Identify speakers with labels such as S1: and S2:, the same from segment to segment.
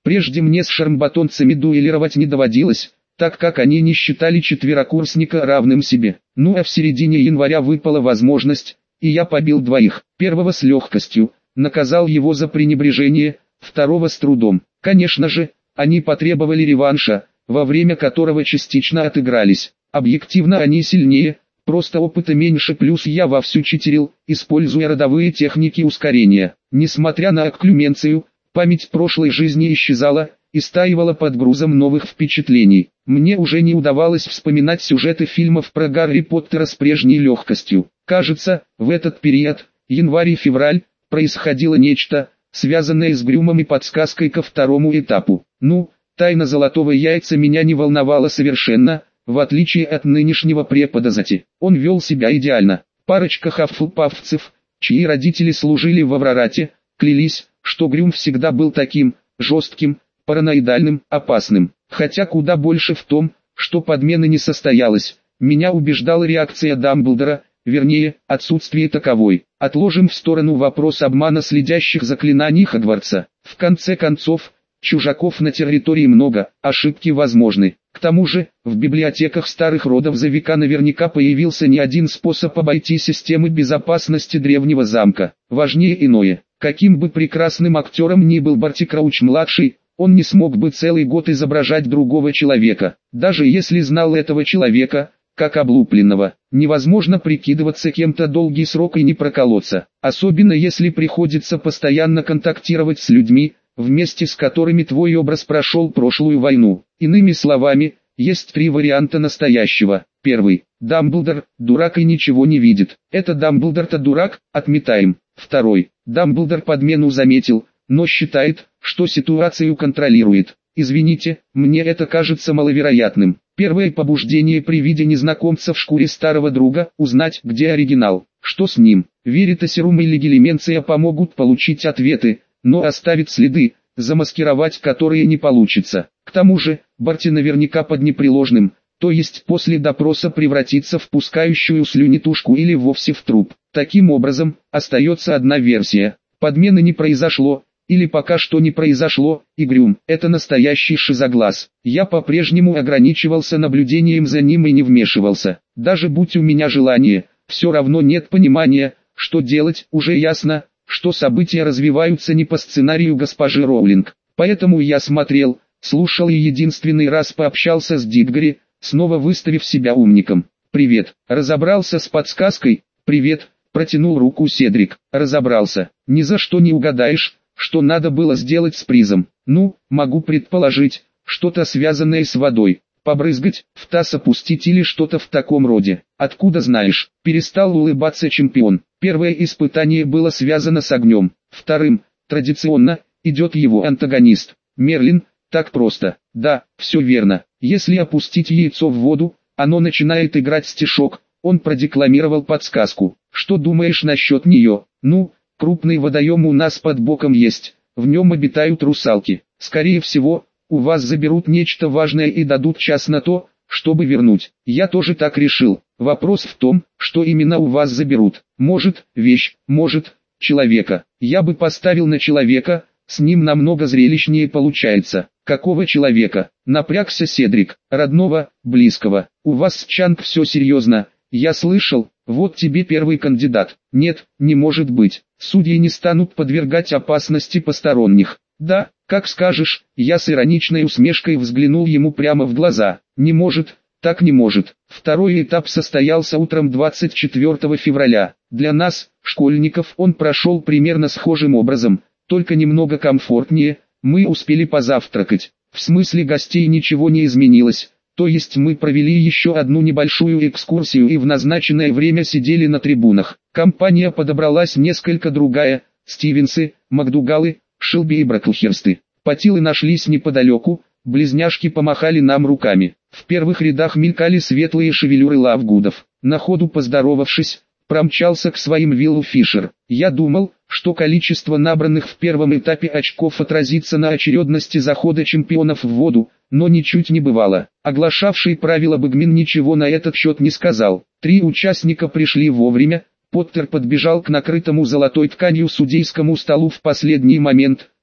S1: Прежде мне с шармбатонцами дуэлировать не доводилось, так как они не считали четверокурсника равным себе. Ну а в середине января выпала возможность, и я побил двоих. Первого с легкостью, наказал его за пренебрежение, второго с трудом. Конечно же, они потребовали реванша, во время которого частично отыгрались. Объективно они сильнее, просто опыта меньше, плюс я вовсю читерил, используя родовые техники ускорения. Несмотря на окклюменцию, память прошлой жизни исчезала, и стаивала под грузом новых впечатлений. Мне уже не удавалось вспоминать сюжеты фильмов про Гарри Поттера с прежней легкостью. Кажется, в этот период, январь и февраль, происходило нечто, связанное с Грюмом и подсказкой ко второму этапу. Ну, тайна золотого яйца меня не волновала совершенно, в отличие от нынешнего препода Зати. Он вел себя идеально. Парочка хаффлпафцев, чьи родители служили в Аврорате, клялись, что Грюм всегда был таким, жестким, параноидальным, опасным. Хотя куда больше в том, что подмена не состоялась, меня убеждала реакция Дамблдора, вернее, отсутствие таковой. Отложим в сторону вопрос обмана следящих заклинаний Хогвартса. В конце концов, чужаков на территории много, ошибки возможны. К тому же, в библиотеках старых родов за века наверняка появился не один способ обойти системы безопасности древнего замка. Важнее иное. Каким бы прекрасным актером ни был Барти Крауч-младший, он не смог бы целый год изображать другого человека. Даже если знал этого человека, как облупленного, невозможно прикидываться кем-то долгий срок и не проколоться. Особенно если приходится постоянно контактировать с людьми, вместе с которыми твой образ прошел прошлую войну. Иными словами, есть три варианта настоящего. Первый. Дамблдор, дурак и ничего не видит. Это Дамблдор-то дурак, отметаем. Второй. Дамблдор подмену заметил, но считает, что ситуацию контролирует. Извините, мне это кажется маловероятным. Первое побуждение при виде незнакомца в шкуре старого друга, узнать, где оригинал, что с ним. Веритасерум или Гелименция помогут получить ответы, но оставит следы, замаскировать которые не получится. К тому же, Барти наверняка под непреложным, то есть после допроса превратится в пускающую слюни тушку или вовсе в труп. Таким образом, остается одна версия. Подмены не произошло, или пока что не произошло, и Грюм – это настоящий шизоглаз. Я по-прежнему ограничивался наблюдением за ним и не вмешивался. Даже будь у меня желание, все равно нет понимания, что делать. Уже ясно, что события развиваются не по сценарию госпожи Роулинг. Поэтому я смотрел, слушал и единственный раз пообщался с Дитгори, снова выставив себя умником. «Привет». Разобрался с подсказкой? «Привет», протянул руку Седрик. Разобрался. Ни за что не угадаешь, что надо было сделать с призом. Ну, могу предположить, что-то связанное с водой. Побрызгать, в таз опустить или что-то в таком роде. Откуда знаешь? Перестал улыбаться чемпион. Первое испытание было связано с огнем. Вторым, традиционно, идет его антагонист. Мерлин. Так просто. Да, все верно. Если опустить яйцо в воду, оно начинает играть стишок. Он продекламировал подсказку. Что думаешь насчет нее? Ну, крупный водоем у нас под боком есть. В нем обитают русалки. Скорее всего, у вас заберут нечто важное и дадут час на то, чтобы вернуть. Я тоже так решил. Вопрос в том, что именно у вас заберут. Может, вещь, может, человека. Я бы поставил на человека, с ним намного зрелищнее получается. Какого человека? Напрягся Седрик. Родного, близкого. У вас с Чанг все серьезно. Я слышал, вот тебе первый кандидат. Нет, не может быть. Судьи не станут подвергать опасности посторонних. Да, как скажешь. Я с ироничной усмешкой взглянул ему прямо в глаза. Не может, так не может. Второй этап состоялся утром 24 февраля. Для нас, школьников, он прошел примерно схожим образом, только немного комфортнее. Мы успели позавтракать. В смысле гостей ничего не изменилось. То есть мы провели еще одну небольшую экскурсию и в назначенное время сидели на трибунах. Компания подобралась несколько другая: Стивенсы, Макдугалы, Шилби и Браклхерсты. Патилы нашлись неподалеку, близняшки помахали нам руками. В первых рядах мелькали светлые шевелюры Лавгудов. На ходу поздоровавшись, промчался к своим Виллу Фишер. Я думал, что количество набранных в первом этапе очков отразится на очередности захода чемпионов в воду, но ничуть не бывало. Оглашавший правила Бэгмин ничего на этот счет не сказал. 3 участника пришли вовремя. Поттер подбежал к накрытому золотой тканью судейскому столу в последний момент,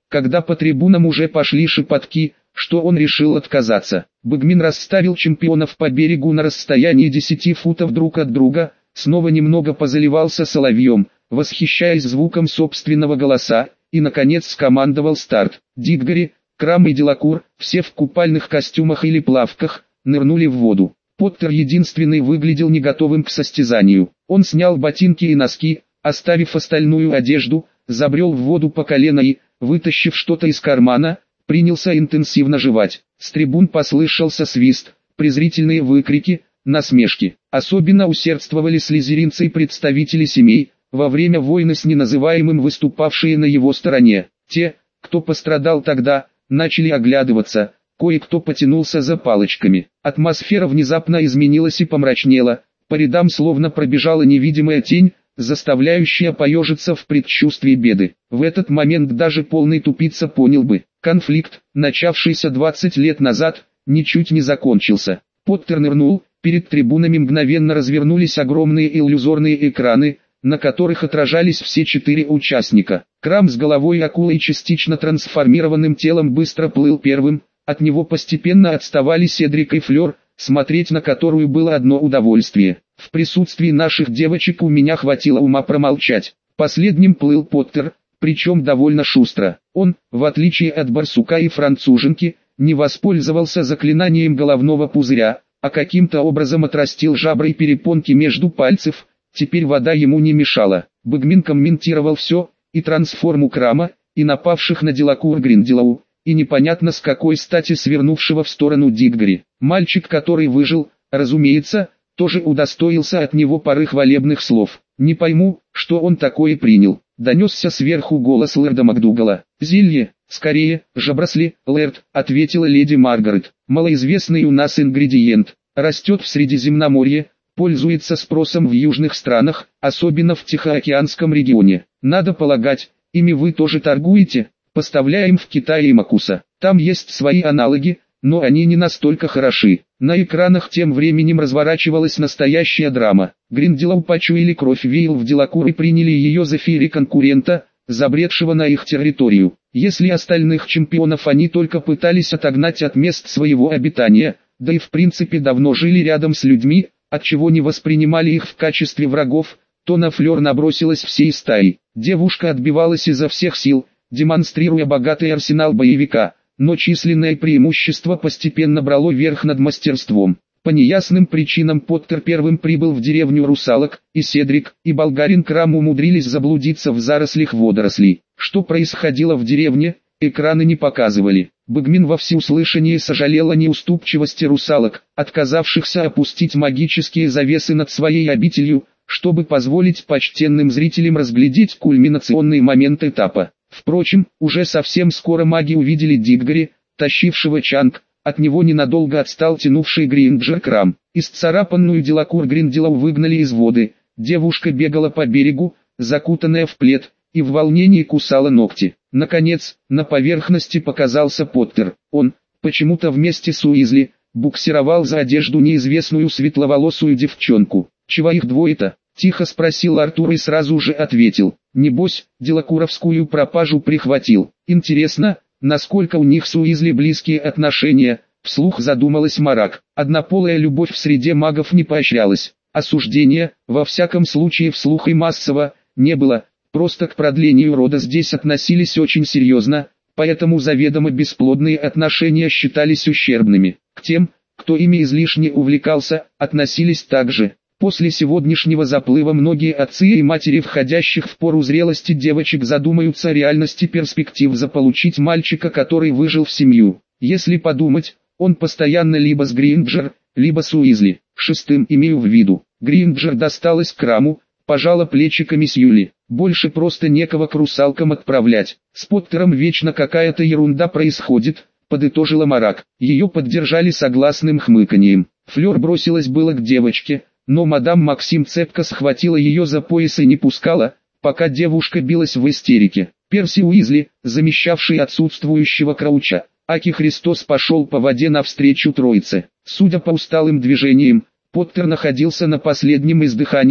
S1: когда по трибунам уже пошли шепотки, что он решил отказаться. Бэгмин расставил чемпионов по берегу на расстоянии 10 футов друг от друга, снова немного позаливался соловьем, восхищаясь звуком собственного голоса, и наконец скомандовал старт. Диггори, Крам и Делакур, все в купальных костюмах или плавках, нырнули в воду. Поттер единственный выглядел не готовым к состязанию. Он снял ботинки и носки, оставив остальную одежду, забрел в воду по колено и, вытащив что-то из кармана, принялся интенсивно жевать. С трибун послышался свист, презрительные выкрики, насмешки. Особенно усердствовали слизеринцы и представители семей, во время войны с неназываемым выступавшие на его стороне. Те, кто пострадал тогда, начали оглядываться, кое-кто потянулся за палочками. Атмосфера внезапно изменилась и помрачнела, по рядам словно пробежала невидимая тень, заставляющая поежиться в предчувствии беды. В этот момент даже полный тупица понял бы, конфликт, начавшийся 20 лет назад, ничуть не закончился. Поттер нырнул, перед трибунами мгновенно развернулись огромные иллюзорные экраны, на которых отражались все 4 участника. Крам с головой акулы и частично трансформированным телом быстро плыл первым, от него постепенно отставали Седрик и Флёр, смотреть на которую было одно удовольствие. В присутствии наших девочек у меня хватило ума промолчать. Последним плыл Поттер, причем довольно шустро. Он, в отличие от барсука и француженки, не воспользовался заклинанием головного пузыря, а каким-то образом отрастил жабры и перепонки между пальцев. Теперь вода ему не мешала. Бэгмин комментировал все, и трансформу Крама, и напавших на Делакур Гринделоу, и непонятно с какой стати свернувшего в сторону Диггори. Мальчик, который выжил, разумеется, тоже удостоился от него пары хвалебных слов. «Не пойму, что он такое принял», — донесся сверху голос лэрда Макдугала. «Зелье, скорее, жабросли, лэрд», — ответила леди Маргарет. «Малоизвестный у нас ингредиент, растет в Средиземноморье, пользуется спросом в южных странах, особенно в Тихоокеанском регионе. Надо полагать, ими вы тоже торгуете?» «Поставляем в Китай и Макуса. Там есть свои аналоги, но они не настолько хороши». На экранах тем временем разворачивалась настоящая драма. Гринделоу почуяли кровь Вейл в Делакур и приняли ее за феери-конкурента, забредшего на их территорию. Если остальных чемпионов они только пытались отогнать от мест своего обитания, да и в принципе давно жили рядом с людьми, отчего не воспринимали их в качестве врагов, то на Флёр набросилась всей стаей. Девушка отбивалась изо всех сил, демонстрируя богатый арсенал боевика, но численное преимущество постепенно брало верх над мастерством. По неясным причинам Поттер первым прибыл в деревню русалок, и Седрик, и болгарин Крам умудрились заблудиться в зарослях водорослей. Что происходило в деревне, экраны не показывали. Бэгмин во всеуслышание сожалел о неуступчивости русалок, отказавшихся опустить магические завесы над своей обителью, чтобы позволить почтенным зрителям разглядеть кульминационный момент этапа. Впрочем, уже совсем скоро маги увидели Диггори, тащившего чанг, от него ненадолго отстал тянувший Гринджер Крам. Исцарапанную Делакур Гринделоу выгнали из воды, девушка бегала по берегу, закутанная в плед, и в волнении кусала ногти. Наконец, на поверхности показался Поттер. Он, почему-то вместе с Уизли, буксировал за одежду неизвестную светловолосую девчонку. «Чего их двое-то?» — тихо спросил Артур и сразу же ответил. «Небось, делакуровскую пропажу прихватил. Интересно, насколько у них с Уизли близкие отношения?» — вслух задумалась Марак. Однополая любовь в среде магов не поощрялась. Осуждения, во всяком случае вслух и массово, не было. Просто к продлению рода здесь относились очень серьезно, поэтому заведомо бесплодные отношения считались ущербными. К тем, кто ими излишне увлекался, относились также. После сегодняшнего заплыва многие отцы и матери входящих в пору зрелости девочек задумаются о реальности перспектив заполучить мальчика, который выжил в семью. Если подумать, он постоянно либо с Гринджер, либо с Уизли. Шестым имею в виду. Гринджер досталась Краму, пожала плечиками Сьюли. Больше просто некого к русалкам отправлять. С Поттером вечно какая-то ерунда происходит, подытожила Марак. Ее поддержали согласным хмыканьем. Флёр бросилась было к девочке, но мадам Максим цепко схватила ее за пояс и не пускала, пока девушка билась в истерике. Перси Уизли, замещавший отсутствующего Крауча, аки Христос, пошел по воде навстречу троице. Судя по усталым движениям, Поттер находился на последнем издыхании,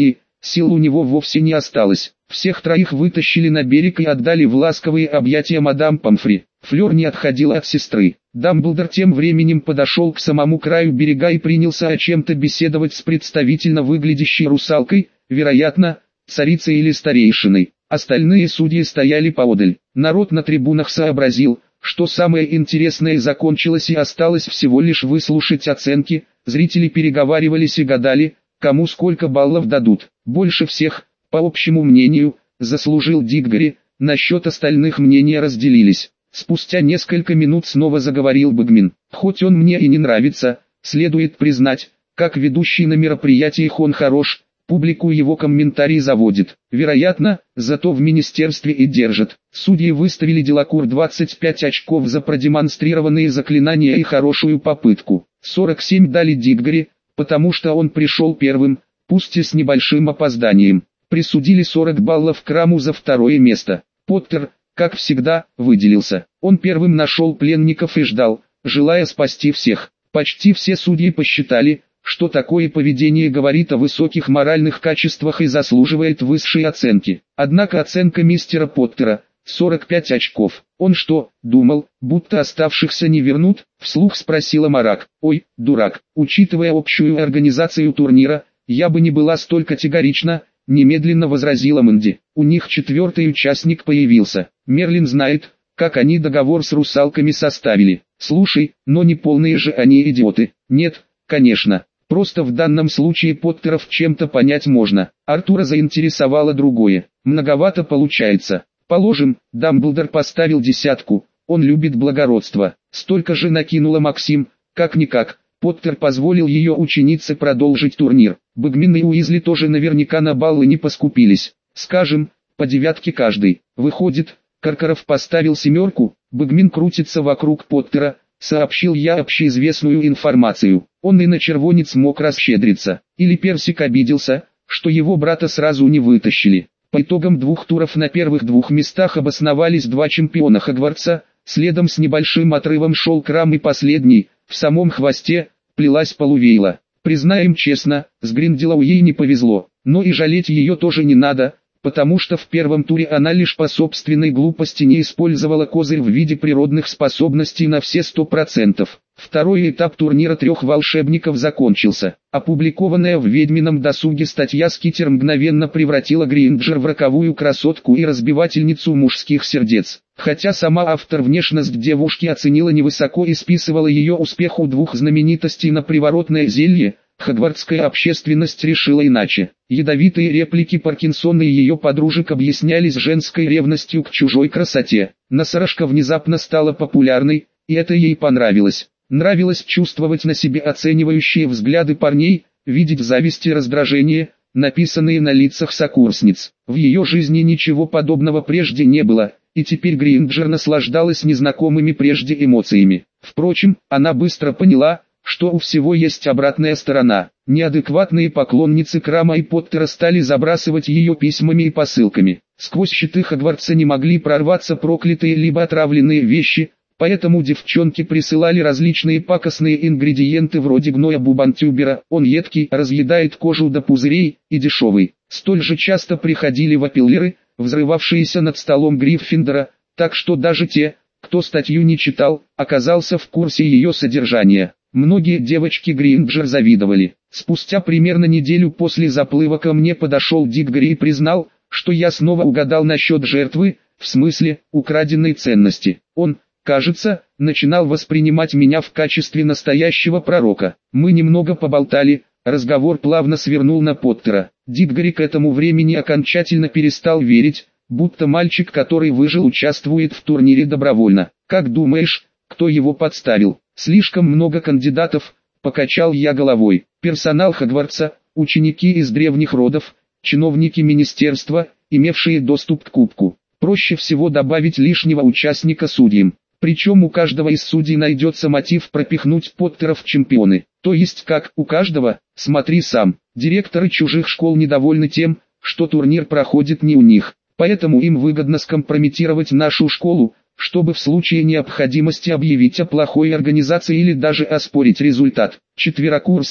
S1: сил у него вовсе не осталось. Всех троих вытащили на берег и отдали в ласковые объятия мадам Помфри. Флёр не отходила от сестры. Дамблдор тем временем подошел к самому краю берега и принялся о чем-то беседовать с представительно выглядящей русалкой, вероятно, царицей или старейшиной. Остальные судьи стояли поодаль. Народ на трибунах сообразил, что самое интересное закончилось и осталось всего лишь выслушать оценки. Зрители переговаривались и гадали, кому сколько баллов дадут. Больше всех, по общему мнению, заслужил Диггори, насчет остальных мнения разделились. Спустя несколько минут снова заговорил Бэгмин. Хоть он мне и не нравится, следует признать, как ведущий на мероприятиях он хорош, публику его комментарий заводит. Вероятно, зато в министерстве и держит. Судьи выставили Делакур 25 очков за продемонстрированные заклинания и хорошую попытку. 47 дали Диггори, потому что он пришел первым, пусть и с небольшим опозданием. Присудили 40 баллов Краму за второе место. Поттер, как всегда, выделился. Он первым нашел пленников и ждал, желая спасти всех. Почти все судьи посчитали, что такое поведение говорит о высоких моральных качествах и заслуживает высшей оценки. Однако оценка мистера Поттера – 45 очков. Он что, думал, будто оставшихся не вернут? Вслух спросила Марак. Ой, дурак, учитывая общую организацию турнира, я бы не была столь категорична, немедленно возразила Мэнди. У них четвертый участник появился. Мерлин знает, как они договор с русалками составили. Слушай, но не полные же они идиоты. Нет, конечно. Просто в данном случае Поттеров чем-то понять можно. Артура заинтересовало другое. Многовато получается. Положим, Дамблдор поставил 10, он любит благородство. Столько же накинула Максим, как-никак. Поттер позволил ее ученице продолжить турнир. Бэгмин и Уизли тоже наверняка на баллы не поскупились. Скажем, по 9 каждый. Выходит, Каркаров поставил 7. Бэгмин крутится вокруг Поттера, сообщил я общеизвестную информацию. Он и на червонец мог расщедриться. Или Персик обиделся, что его брата сразу не вытащили. По итогам 2 туров на первых 2 местах обосновались 2 чемпиона Хогвартса, следом с небольшим отрывом шел Крам и последний, в самом хвосте, плелась Полувейла. Признаем честно, с Гринделоу ей не повезло, но и жалеть ее тоже не надо, потому что в первом туре она лишь по собственной глупости не использовала козырь в виде природных способностей на все 100%. Второй этап турнира 3 волшебников закончился. Опубликованная в «Ведьмином досуге» статья Скитер мгновенно превратила Гринджер в роковую красотку и разбивательницу мужских сердец. Хотя сама автор внешность девушки оценила невысоко и списывала ее успех у 2 знаменитостей на приворотное зелье, хогвартская общественность решила иначе. Ядовитые реплики Паркинсона и ее подружек объяснялись женской ревностью к чужой красоте. Носорожка внезапно стала популярной, и это ей понравилось. Нравилось чувствовать на себе оценивающие взгляды парней, видеть зависть и раздражение, написанные на лицах сокурсниц. В ее жизни ничего подобного прежде не было, и теперь Гринджер наслаждалась незнакомыми прежде эмоциями. Впрочем, она быстро поняла, что у всего есть обратная сторона. Неадекватные поклонницы Крама и Поттера стали забрасывать ее письмами и посылками. Сквозь щиты Хогвартса не могли прорваться проклятые либо отравленные вещи, поэтому девчонки присылали различные пакостные ингредиенты вроде гноя бубантюбера, он едкий, разъедает кожу до пузырей, и дешевый. Столь же часто приходили вапиллеры, взрывавшиеся над столом Гриффиндора, так что даже те, кто статью не читал, оказался в курсе ее содержания. Многие девочки Гринджер завидовали. Спустя примерно неделю после заплыва ко мне подошел Диггори и признал, что я снова угадал насчет жертвы, в смысле, украденной ценности. Он, кажется, начинал воспринимать меня в качестве настоящего пророка. Мы немного поболтали, разговор плавно свернул на Поттера. Диггори к этому времени окончательно перестал верить, будто мальчик, который выжил, участвует в турнире добровольно. Как думаешь, кто его подставил? Слишком много кандидатов, покачал я головой. Персонал Хогвартса, ученики из древних родов, чиновники министерства, имевшие доступ к кубку. Проще всего добавить лишнего участника судьям. Причем у каждого из судей найдется мотив пропихнуть Поттера в чемпионы. То есть как у каждого, смотри сам. Директоры чужих школ недовольны тем, что турнир проходит не у них. Поэтому им выгодно скомпрометировать нашу школу, чтобы в случае необходимости объявить о плохой организации или даже оспорить результат. Четверокурсник,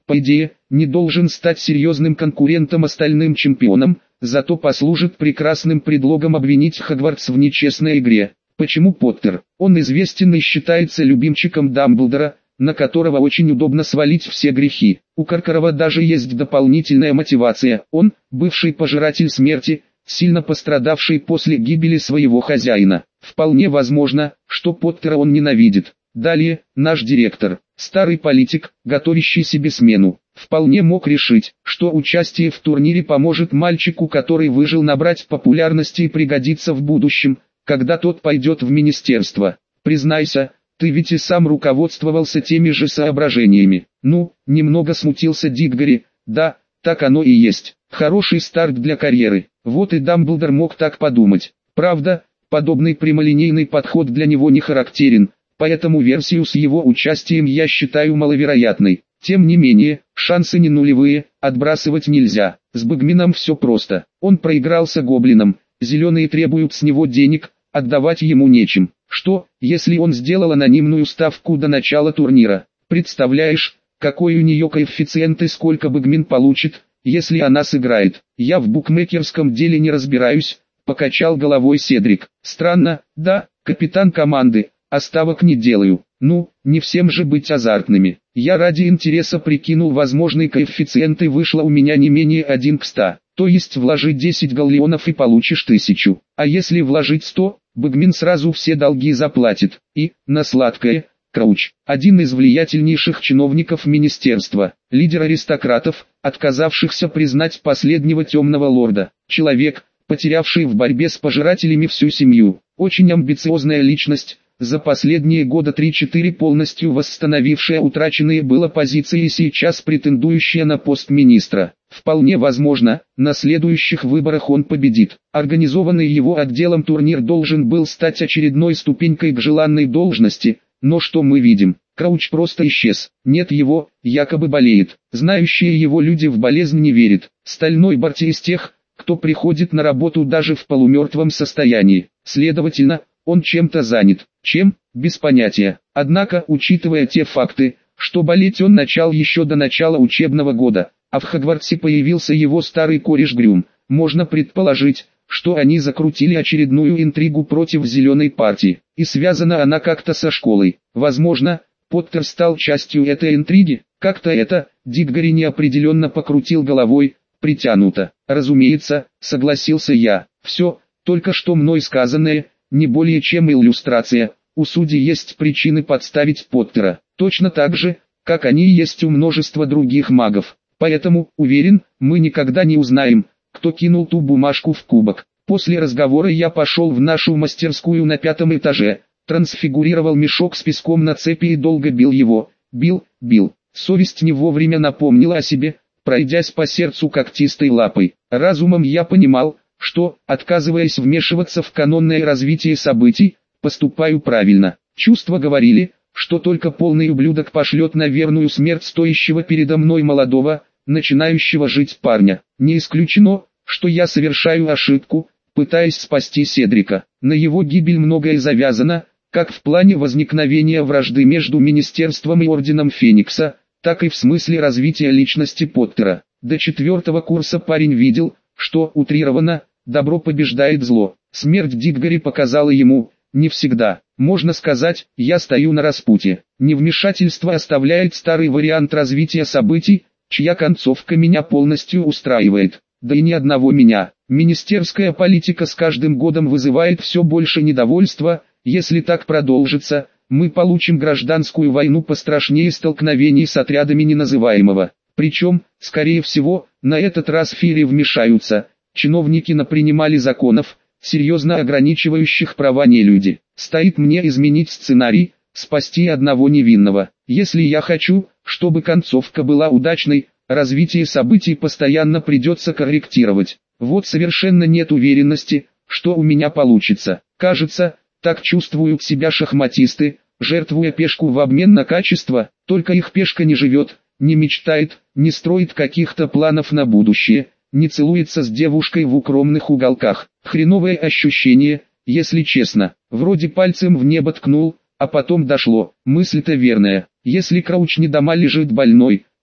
S1: по идее, не должен стать серьезным конкурентом остальным чемпионам, зато послужит прекрасным предлогом обвинить Хогвартс в нечестной игре. Почему Поттер? Он известен и считается любимчиком Дамблдора, на которого очень удобно свалить все грехи. У Каркарова даже есть дополнительная мотивация. Он, бывший пожиратель смерти, сильно пострадавший после гибели своего хозяина. Вполне возможно, что Поттера он ненавидит. Далее, наш директор, старый политик, готовящий себе смену, вполне мог решить, что участие в турнире поможет мальчику, который выжил, набрать популярности и пригодится в будущем, когда тот пойдет в министерство. Признайся, ты ведь и сам руководствовался теми же соображениями. Ну, немного смутился Диггори. Да, так оно и есть. Хороший старт для карьеры. Вот и Дамблдор мог так подумать. Правда, подобный прямолинейный подход для него не характерен, поэтому версию с его участием я считаю маловероятной. Тем не менее, шансы не нулевые, отбрасывать нельзя. С Багмином все просто. Он проигрался гоблинам, зеленые требуют с него денег, отдавать ему нечем. Что, если он сделал анонимную ставку до начала турнира? Представляешь, какой у нее коэффициент и сколько Багмин получит, если она сыграет? Я в букмекерском деле не разбираюсь, покачал головой Седрик. Странно, да, капитан команды, а ставок не делаю. Ну, не всем же быть азартными. Я ради интереса прикинул возможный коэффициент и вышло у меня не менее 1 к 100. То есть вложи 10 галлеонов и получишь 1000. А если вложить 100, Багмин сразу все долги заплатит. И, на сладкое, Крауч, один из влиятельнейших чиновников министерства, лидер аристократов, отказавшихся признать последнего темного лорда. Человек, потерявший в борьбе с пожирателями всю семью. Очень амбициозная личность, за последние года 3-4 полностью восстановившая утраченные было позиции и сейчас претендующая на пост министра. Вполне возможно, на следующих выборах он победит. Организованный его отделом турнир должен был стать очередной ступенькой к желанной должности, но что мы видим? Крауч просто исчез. Нет его, якобы болеет. Знающие его люди в болезнь не верят. Стальной Барти из тех, кто приходит на работу даже в полумертвом состоянии. Следовательно, он чем-то занят. Чем? Без понятия. Однако, учитывая те факты, что болеть он начал еще до начала учебного года, а в Хогвартсе появился его старый кореш Грюм, можно предположить, что они закрутили очередную интригу против зеленой партии, и связана она как-то со школой. Возможно, Поттер стал частью этой интриги, как-то это, Диггори неопределенно покрутил головой, притянуто. Разумеется, согласился я, все, только что мной сказанное, не более чем иллюстрация, у судей есть причины подставить Поттера, точно так же, как они есть у множества других магов. Поэтому, уверен, мы никогда не узнаем, кто кинул ту бумажку в кубок. После разговора я пошел в нашу мастерскую на 5-м этаже, трансфигурировал мешок с песком на цепи и долго бил его. Бил. Совесть не вовремя напомнила о себе, пройдясь по сердцу когтистой лапой. Разумом я понимал, что, отказываясь вмешиваться в канонное развитие событий, поступаю правильно. Чувства говорили, что только полный ублюдок пошлет на верную смерть стоящего передо мной молодого, начинающего жить парня. Не исключено, что я совершаю ошибку, пытаясь спасти Седрика. На его гибель многое завязано, как в плане возникновения вражды между Министерством и Орденом Феникса, так и в смысле развития личности Поттера. До 4-го курса парень видел, что, утрированно, добро побеждает зло. Смерть Диггори показала ему, не всегда. Можно сказать, я стою на распутье. Невмешательство оставляет старый вариант развития событий, чья концовка меня полностью устраивает. Да и ни одного меня. Министерская политика с каждым годом вызывает все больше недовольства. Если так продолжится, мы получим гражданскую войну пострашнее столкновений с отрядами неназываемого. Причем, скорее всего, на этот раз фири вмешаются. Чиновники напринимали законов, серьезно ограничивающих права нелюди. Стоит мне изменить сценарий, спасти одного невинного. Если я хочу, чтобы концовка была удачной, развитие событий постоянно придется корректировать. Вот совершенно нет уверенности, что у меня получится. Кажется, так чувствуют себя шахматисты, жертвуя пешку в обмен на качество, только их пешка не живет, не мечтает, не строит каких-то планов на будущее, не целуется с девушкой в укромных уголках. Хреновое ощущение, если честно. Вроде пальцем в небо ткнул, а потом дошло. Мысль-то верная. Если Крауч не дома лежит больной,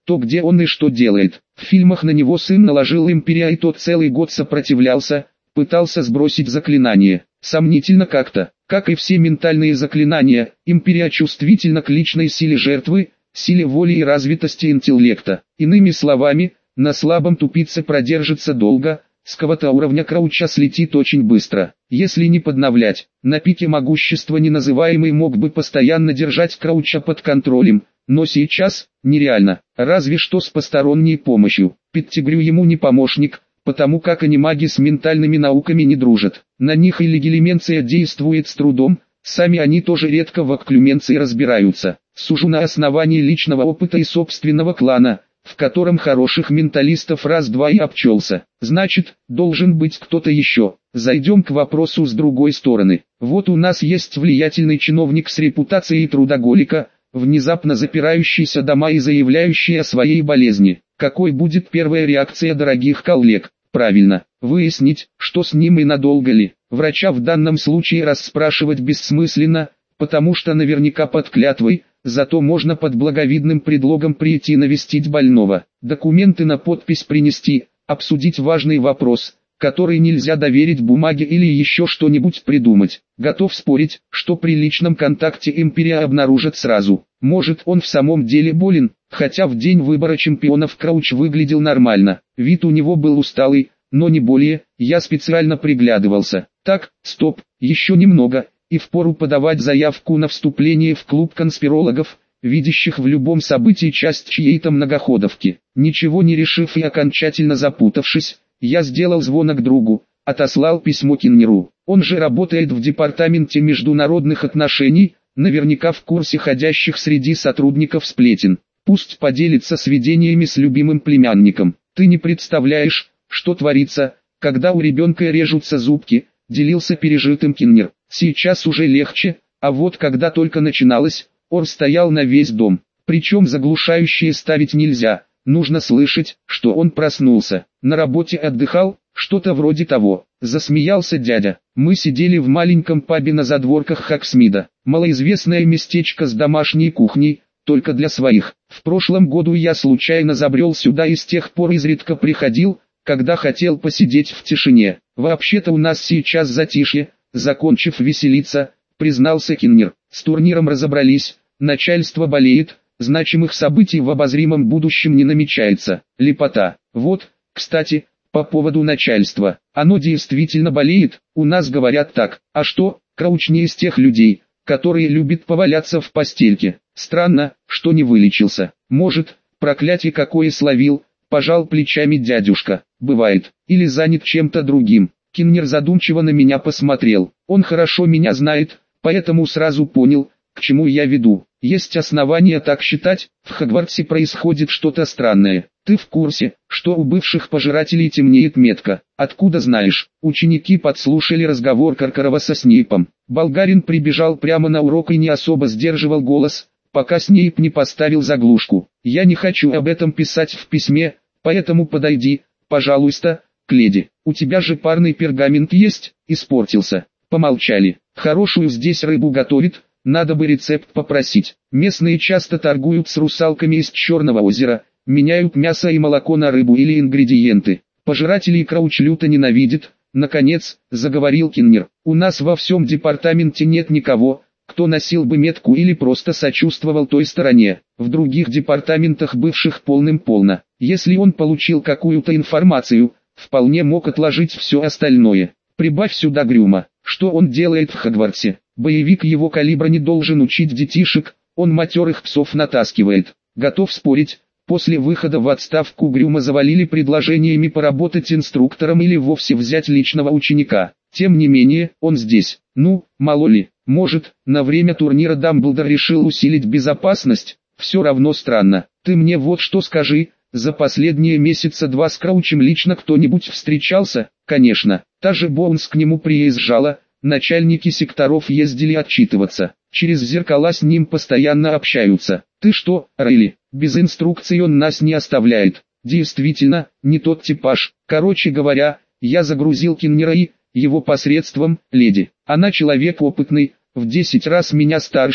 S1: то где он и что делает. В фильмах на него сын наложил империя, и тот целый год сопротивлялся, пытался сбросить заклинание. Сомнительно как-то. Как и все ментальные заклинания, империя чувствительна к личной силе жертвы, силе воли и развитости интеллекта. Иными словами, на слабом тупице продержится долго, с какого-то уровня Крауча слетит очень быстро. Если не подновлять, на пике могущества неназываемый мог бы постоянно держать Крауча под контролем, но сейчас нереально, разве что с посторонней помощью. Петтигрю ему не помощник, потому как анимаги с ментальными науками не дружат. На них и легилименция действует с трудом, сами они тоже редко в окклюменции разбираются. Сужу на основании личного опыта и собственного клана, в котором хороших менталистов раз-два и обчелся. Значит, должен быть кто-то еще. Зайдем к вопросу с другой стороны. Вот у нас есть влиятельный чиновник с репутацией трудоголика, внезапно запирающийся дома и заявляющий о своей болезни. Какой будет первая реакция дорогих коллег? Правильно, выяснить, что с ним и надолго ли. Врача в данном случае расспрашивать бессмысленно, потому что наверняка под клятвой, зато можно под благовидным предлогом прийти навестить больного, документы на подпись принести, обсудить важный вопрос, который нельзя доверить бумаге или еще что-нибудь придумать. Готов спорить, что при личном контакте империя обнаружит сразу. Может, он в самом деле болен, хотя в день выбора чемпионов Крауч выглядел нормально. Вид у него был усталый, но не более. Я специально приглядывался. Так, стоп, еще немного, и впору подавать заявку на вступление в клуб конспирологов, видящих в любом событии часть чьей-то многоходовки. Ничего не решив и окончательно запутавшись, я сделал звонок другу, отослал письмо Киннеру. Он же работает в департаменте международных отношений, наверняка в курсе ходящих среди сотрудников сплетен. Пусть поделится сведениями с любимым племянником. Ты не представляешь, что творится, когда у ребенка режутся зубки, делился пережитым Киннер. Сейчас уже легче, а вот когда только начиналось, ор стоял на весь дом. Причем заглушающие ставить нельзя, нужно слышать, что он проснулся. На работе отдыхал, что-то вроде того. Засмеялся дядя. Мы сидели в маленьком пабе на задворках Хаксмида. Малоизвестное местечко с домашней кухней, только для своих. В прошлом году я случайно забрел сюда и с тех пор изредка приходил, когда хотел посидеть в тишине. Вообще-то у нас сейчас затишье, закончив веселиться, признался Киннер. С турниром разобрались, начальство болеет, значимых событий в обозримом будущем не намечается. Лепота. Вот, кстати, по поводу начальства. Оно действительно болеет, у нас говорят так. А что, Крауч не из тех людей, которые любят поваляться в постельке. Странно, что не вылечился. Может, проклятие какое словил, пожал плечами дядюшка. Бывает, или занят чем-то другим. Киннер задумчиво на меня посмотрел. Он хорошо меня знает, поэтому сразу понял, к чему я веду. Есть основания так считать, в Хогвартсе происходит что-то странное. Ты в курсе, что у бывших пожирателей темнеет метка? Откуда знаешь? Ученики подслушали разговор Каркарова со Снейпом. Болгарин прибежал прямо на урок и не особо сдерживал голос, пока Снейп не поставил заглушку. Я не хочу об этом писать в письме, поэтому подойди, пожалуйста, к леди. У тебя же парный пергамент есть? Испортился. Помолчали. Хорошую здесь рыбу готовит, надо бы рецепт попросить. Местные часто торгуют с русалками из Черного озера, меняют мясо и молоко на рыбу или ингредиенты. Пожирателей Крауч люто ненавидит. Наконец, заговорил Киннер. У нас во всем департаменте нет никого, кто носил бы метку или просто сочувствовал той стороне. В других департаментах бывших полным-полно. Если он получил какую-то информацию, вполне мог отложить все остальное. Прибавь сюда Грюма. Что он делает в Хогвартсе? Боевик его калибра не должен учить детишек, он матерых псов натаскивает. Готов спорить, после выхода в отставку Грюма завалили предложениями поработать инструктором или вовсе взять личного ученика. Тем не менее, он здесь. Ну, мало ли, может, на время турнира Дамблдор решил усилить безопасность? Все равно странно. Ты мне вот что скажи, за последние месяца два с Краучем лично кто-нибудь встречался? Конечно, та же Боунс к нему приезжала, начальники секторов ездили отчитываться. Через зеркала с ним постоянно общаются. Ты что, Рейли, без инструкций он нас не оставляет. Действительно, не тот типаж. Короче говоря, я загрузил Киннера и, его посредством, леди. Она человек опытный, в 10 раз меня старше,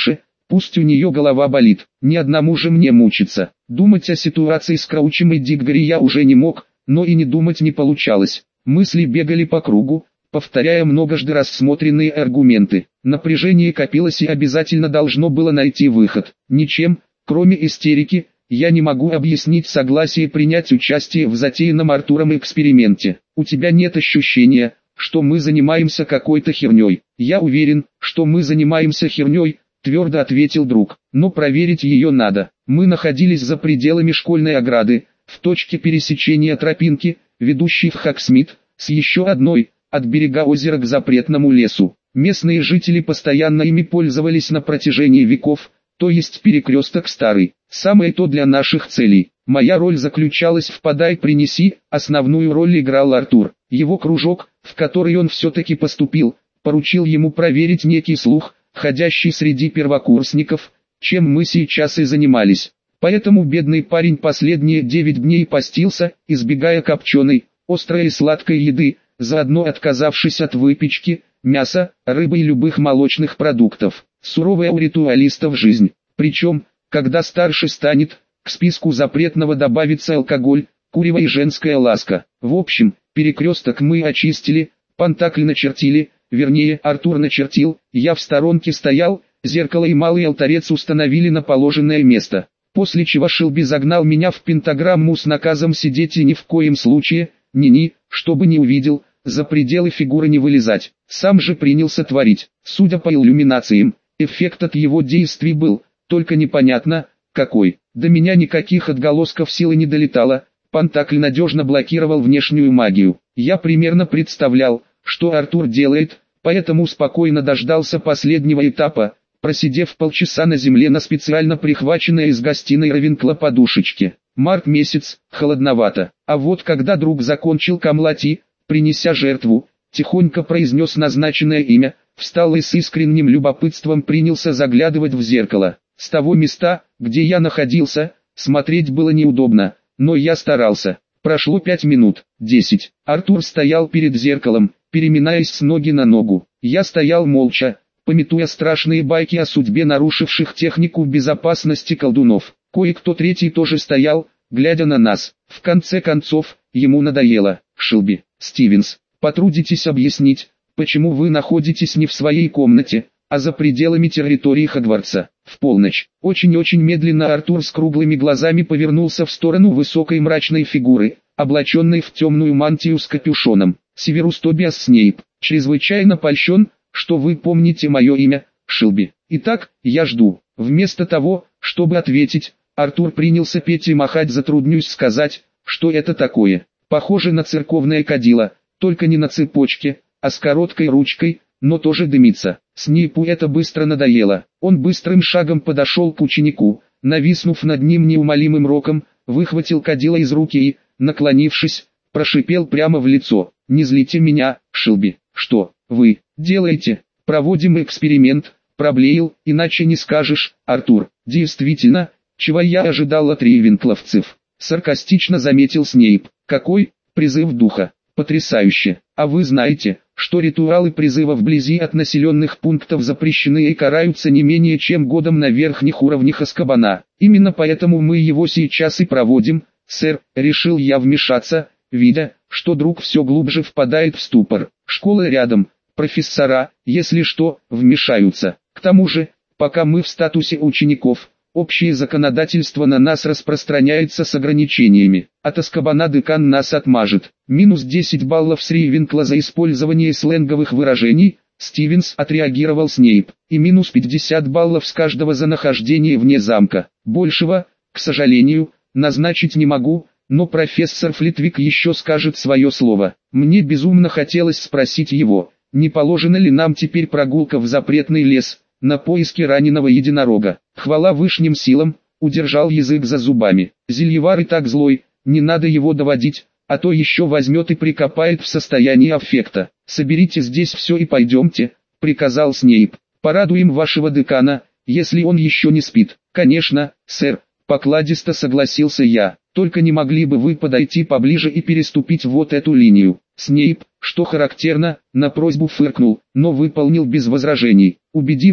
S1: Пусть у нее голова болит, ни одному же мне мучиться. Думать о ситуации с Краучем и Диггори я уже не мог, но и не думать не получалось. Мысли бегали по кругу, повторяя многожды рассмотренные аргументы. Напряжение копилось и обязательно должно было найти выход. Ничем, кроме истерики, я не могу объяснить согласие принять участие в затеянном Артуром эксперименте. У тебя нет ощущения, что мы занимаемся какой-то херней. Я уверен, что мы занимаемся херней, твердо ответил друг. Но проверить ее надо. Мы находились за пределами школьной ограды, в точке пересечения тропинки, ведущей в Хаксмит, с еще одной, от берега озера к запретному лесу. Местные жители постоянно ими пользовались на протяжении веков, то есть перекресток старый. Самое то для наших целей. Моя роль заключалась в «подай-принеси», основную роль играл Артур. Его кружок, в который он все-таки поступил, поручил ему проверить некий слух, ходящий среди первокурсников, чем мы сейчас и занимались. Поэтому бедный парень последние 9 дней постился, избегая копченой, острой и сладкой еды, заодно отказавшись от выпечки, мяса, рыбы и любых молочных продуктов. Суровая у ритуалистов жизнь. Причем, когда старше станет, к списку запретного добавится алкоголь, курево и женская ласка. В общем, перекресток мы очистили, Пантакль начертили, вернее Артур начертил, я в сторонке стоял, зеркало и малый алтарец установили на положенное место. После чего Шилби загнал меня в пентаграмму с наказом сидеть и ни в коем случае, чтобы не увидел, за пределы фигуры не вылезать. Сам же принялся творить. Судя по иллюминациям, эффект от его действий был, только непонятно, какой. До меня никаких отголосков силы не долетало, Пантакль надежно блокировал внешнюю магию. Я примерно представлял, что Артур делает, поэтому спокойно дождался последнего этапа, просидев полчаса на земле на специально прихваченной из гостиной Равенкла подушечке. Март месяц, холодновато. А вот когда друг закончил камлать и, принеся жертву, тихонько произнес назначенное имя, встал и с искренним любопытством принялся заглядывать в зеркало. С того места, где я находился, смотреть было неудобно, но я старался. Прошло 5 минут, 10. Артур стоял перед зеркалом, переминаясь с ноги на ногу. Я стоял молча, памятуя страшные байки о судьбе нарушивших технику безопасности колдунов. Кое-кто третий тоже стоял, глядя на нас. В конце концов, ему надоело. Шилби, Стивенс, потрудитесь объяснить, почему вы находитесь не в своей комнате, а за пределами территории Хогвартса. В полночь. Очень-очень медленно Артур с круглыми глазами повернулся в сторону высокой мрачной фигуры, облаченной в темную мантию с капюшоном. Северус Тобиас Снейп. Чрезвычайно польщен, что вы помните мое имя, Шилби. Итак, я жду. Вместо того, чтобы ответить, Артур принялся петь и махать, затруднюсь сказать, что это такое. Похоже на церковное кадило, только не на цепочке, а с короткой ручкой, но тоже дымится. Снейпу это быстро надоело. Он быстрым шагом подошел к ученику, нависнув над ним неумолимым роком, выхватил кадило из руки и, наклонившись, прошипел прямо в лицо. «Не злите меня, Шилби. Что вы делаете? Проводим эксперимент», проблеял, иначе не скажешь, Артур. «Действительно, чего я ожидал от рейвенкловцев», саркастично заметил Снейп. «Какой призыв духа! Потрясающе! А вы знаете, что ритуалы призыва вблизи от населенных пунктов запрещены и караются не менее чем годом на верхних уровнях Азкабана. Именно поэтому мы его сейчас и проводим, сэр», решил я вмешаться, видя, что друг все глубже впадает в ступор. «Школа рядом, профессора, если что, вмешаются. К тому же, пока мы в статусе учеников, общее законодательство на нас распространяется с ограничениями. От Азкабана декан нас отмажет. Минус 10 баллов с Рейвенкла за использование сленговых выражений», Стивенс, отреагировал Снейп, «и минус 50 баллов с каждого за нахождение вне замка. Большего, к сожалению, назначить не могу, но профессор Флитвик еще скажет свое слово». Мне безумно хотелось спросить его, не положена ли нам теперь прогулка в запретный лес, на поиски раненого единорога. Хвала высшим силам, удержал язык за зубами. Зельевар и так злой, не надо его доводить, а то еще возьмет и прикопает в состоянии аффекта. «Соберите здесь все и пойдемте», приказал Снейп. «Порадуем вашего декана, если он еще не спит». «Конечно, сэр», покладисто согласился я. «Только не могли бы вы подойти поближе и переступить вот эту линию?» Снейп, что характерно, на просьбу фыркнул, но выполнил без возражений. Убедившись,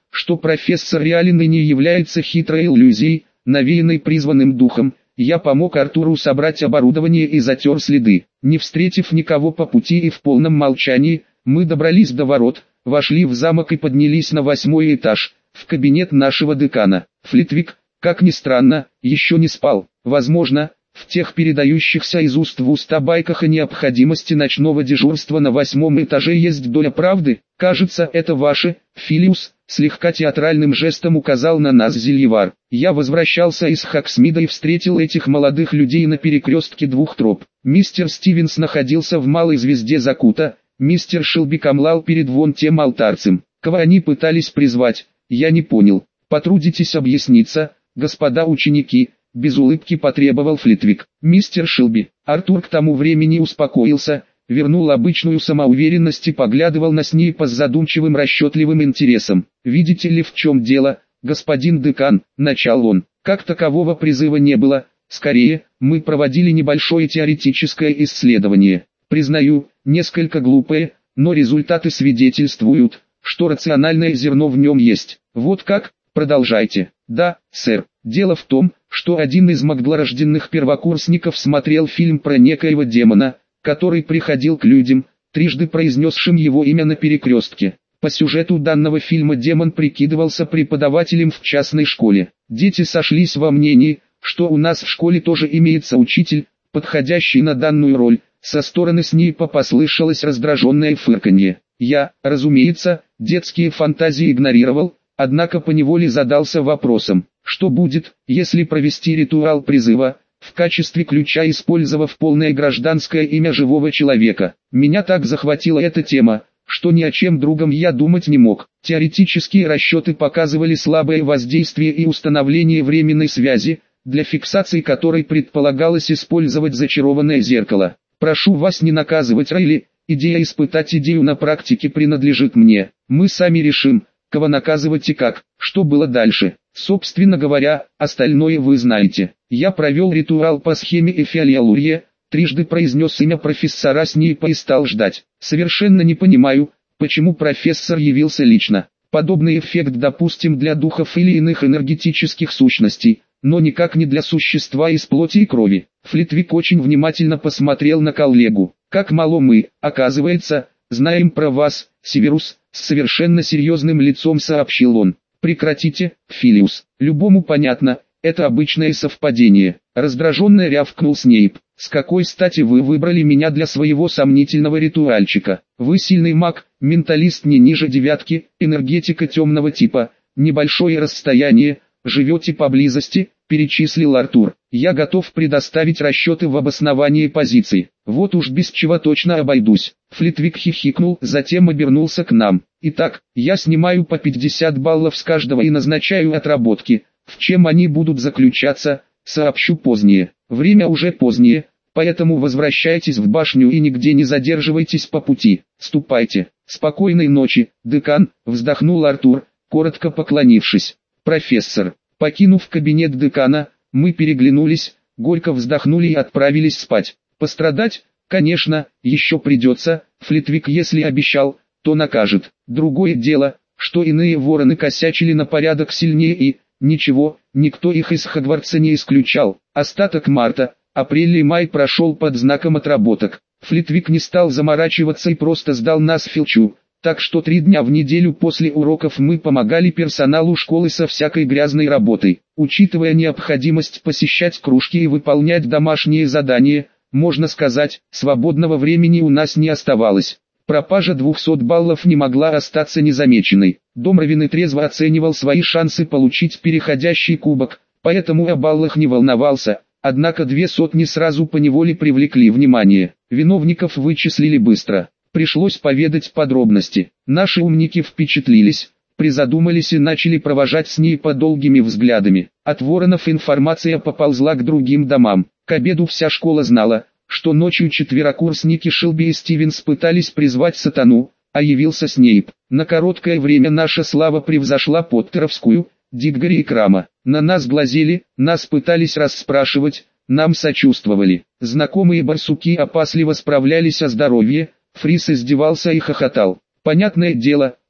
S1: что профессор реально не является хитрой иллюзией, навеянной призванным духом. Я помог Артуру собрать оборудование и затер следы. Не встретив никого по пути и в полном молчании, мы добрались до ворот, вошли в замок и поднялись на 8-й этаж, в кабинет нашего декана. Флитвик, как ни странно, еще не спал. Возможно, в тех передающихся из уст в уста байках о необходимости ночного дежурства на 8-м этаже есть доля правды. Кажется, это ваше, Филиус, слегка театральным жестом указал на нас Зельевар. Я возвращался из Хоксмида и встретил этих молодых людей на перекрестке двух троп. Мистер Стивенс находился в Малой Звезде Закута, мистер Шилби камлал перед вон тем алтарцем. Кого они пытались призвать, я не понял. Потрудитесь объясниться, господа ученики. Без улыбки потребовал Флитвик. Мистер Шилби. Артур к тому времени успокоился, вернул обычную самоуверенность и поглядывал на Снейпа с задумчивым расчетливым интересом. «Видите ли, в чем дело, господин декан?» – начал он. «Как такового призыва не было, скорее, мы проводили небольшое теоретическое исследование. Признаю, несколько глупое, но результаты свидетельствуют, что рациональное зерно в нем есть. Вот как? Продолжайте». «Да, сэр. Дело в том, что один из магдлорожденных первокурсников смотрел фильм про некоего демона, который приходил к людям, трижды произнесшим его имя на перекрестке. По сюжету данного фильма демон прикидывался преподавателем в частной школе. Дети сошлись во мнении, что у нас в школе тоже имеется учитель, подходящий на данную роль. Со стороны Снейпа послышалось раздраженное фырканье. Я, разумеется, детские фантазии игнорировал, однако поневоле задался вопросом, что будет, если провести ритуал призыва, в качестве ключа использовав полное гражданское имя живого человека. Меня так захватила эта тема, что ни о чем другом я думать не мог. Теоретические расчеты показывали слабое воздействие и установление временной связи, для фиксации которой предполагалось использовать зачарованное зеркало. Прошу вас не наказывать Райли, идея испытать идею на практике принадлежит мне. Мы сами решим, кого наказывать и как. Что было дальше? Собственно говоря, остальное вы знаете. Я провел ритуал по схеме Эфиалиалурье, трижды произнес имя профессора Снейпа и стал ждать. Совершенно не понимаю, почему профессор явился лично. Подобный эффект допустим для духов или иных энергетических сущностей, но никак не для существа из плоти и крови. Флитвик очень внимательно посмотрел на коллегу. Как мало мы, оказывается, знаем про вас, Северус, с совершенно серьезным лицом сообщил он. Прекратите, Филиус. Любому понятно, это обычное совпадение. Раздраженно рявкнул Снейп. С какой стати вы выбрали меня для своего сомнительного ритуальчика? Вы сильный маг, менталист не ниже 9, энергетика темного типа, небольшое расстояние, живете поблизости, перечислил Артур. Я готов предоставить расчеты в обосновании позиций. Вот уж без чего точно обойдусь. Флитвик хихикнул, затем обернулся к нам. Итак, я снимаю по 50 баллов с каждого и назначаю отработки. В чем они будут заключаться, сообщу позднее. Время уже позднее, поэтому возвращайтесь в башню и нигде не задерживайтесь по пути. Ступайте. Спокойной ночи, декан, вздохнул Артур, коротко поклонившись. Профессор. Покинув кабинет декана, мы переглянулись, горько вздохнули и отправились спать. Пострадать, конечно, еще придется, Флитвик если обещал, то накажет. Другое дело, что иные вороны косячили на порядок сильнее и, ничего, никто их из Хогвартса не исключал. Остаток марта, апрель и май прошел под знаком отработок. Флитвик не стал заморачиваться и просто сдал нас Филчу. Так что 3 дня в неделю после уроков мы помогали персоналу школы со всякой грязной работой. Учитывая необходимость посещать кружки и выполнять домашние задания, можно сказать, свободного времени у нас не оставалось. Пропажа 200 баллов не могла остаться незамеченной. Домровин трезво оценивал свои шансы получить переходящий кубок, поэтому о баллах не волновался. Однако 200 сразу поневоле привлекли внимание. Виновников вычислили быстро. Пришлось поведать подробности. Наши умники впечатлились, призадумались и начали провожать Снейпа долгими взглядами. От воронов информация поползла к другим домам. К обеду вся школа знала, что ночью четверокурсники Шилби и Стивенс пытались призвать сатану, а явился Снейп. На короткое время наша слава превзошла Поттеровскую, Диггори и Крама. На нас глазели, нас пытались расспрашивать, нам сочувствовали. Знакомые барсуки опасливо справлялись о здоровье. Фрис издевался и хохотал. Понятное дело,